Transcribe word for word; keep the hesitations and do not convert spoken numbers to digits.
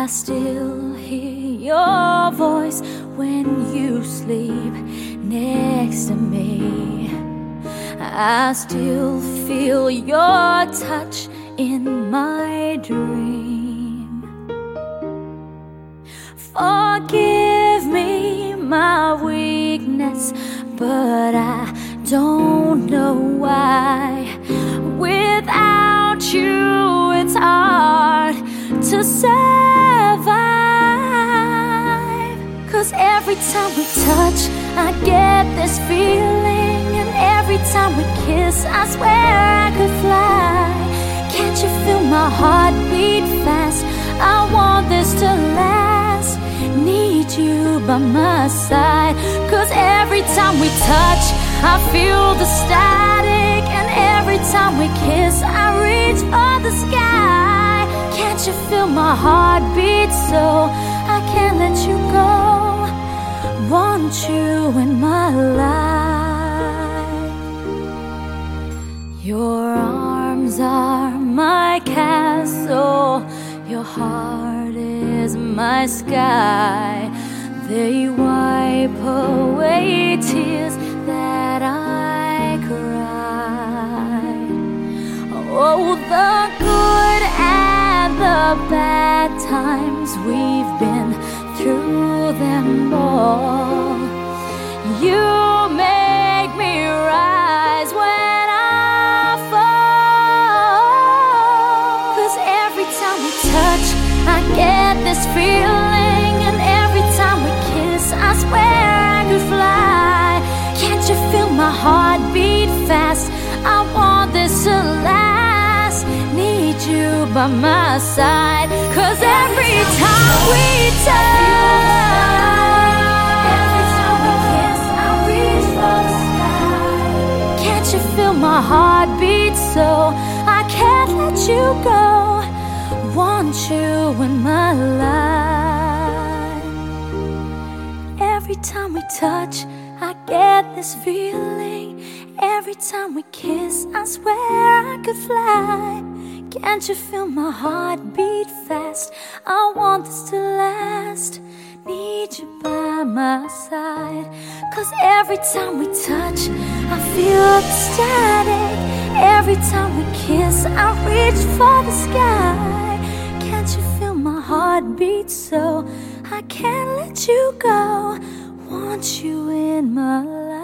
I still hear your voice when you sleep next to me. I still feel your touch in my dream. Forgive me my weakness, but I don't know why. Without you, it's hard to survive. 'Cause every time we touch, I get this feeling, and every time we kiss, I swear I could fly. Can't you feel my heart beat fast? I want this to last. Need you by my side. 'Cause every time we touch, I feel the static, and every time we kiss, I reach for the sky. Can't you feel my heart beat so I can't let you go? Want you in my life. Your arms are my castle, your heart is my sky. They wipe away tears that I cried. Oh, the good and the bad times, we've been through them all. You make me rise when I fall. 'Cause every time we touch, I get this feeling, and every time we kiss, I swear I could fly. Can't you feel my heart beat fast? I want this to last. Need you by my side. 'Cause every time we touch, every time we kiss, I reach for the sky. Can't you feel my heart beat so I can't let you go? Want you in my life. Every time we touch, I get this feeling. Every time we kiss, I swear I could fly. Can't you feel my heart beat fast? I want this to last. Need you by my side. 'Cause every time we touch, I feel the static. Every time we kiss, I reach for the sky. Can't you feel my heart beat so I can't let you go? Want you in my life.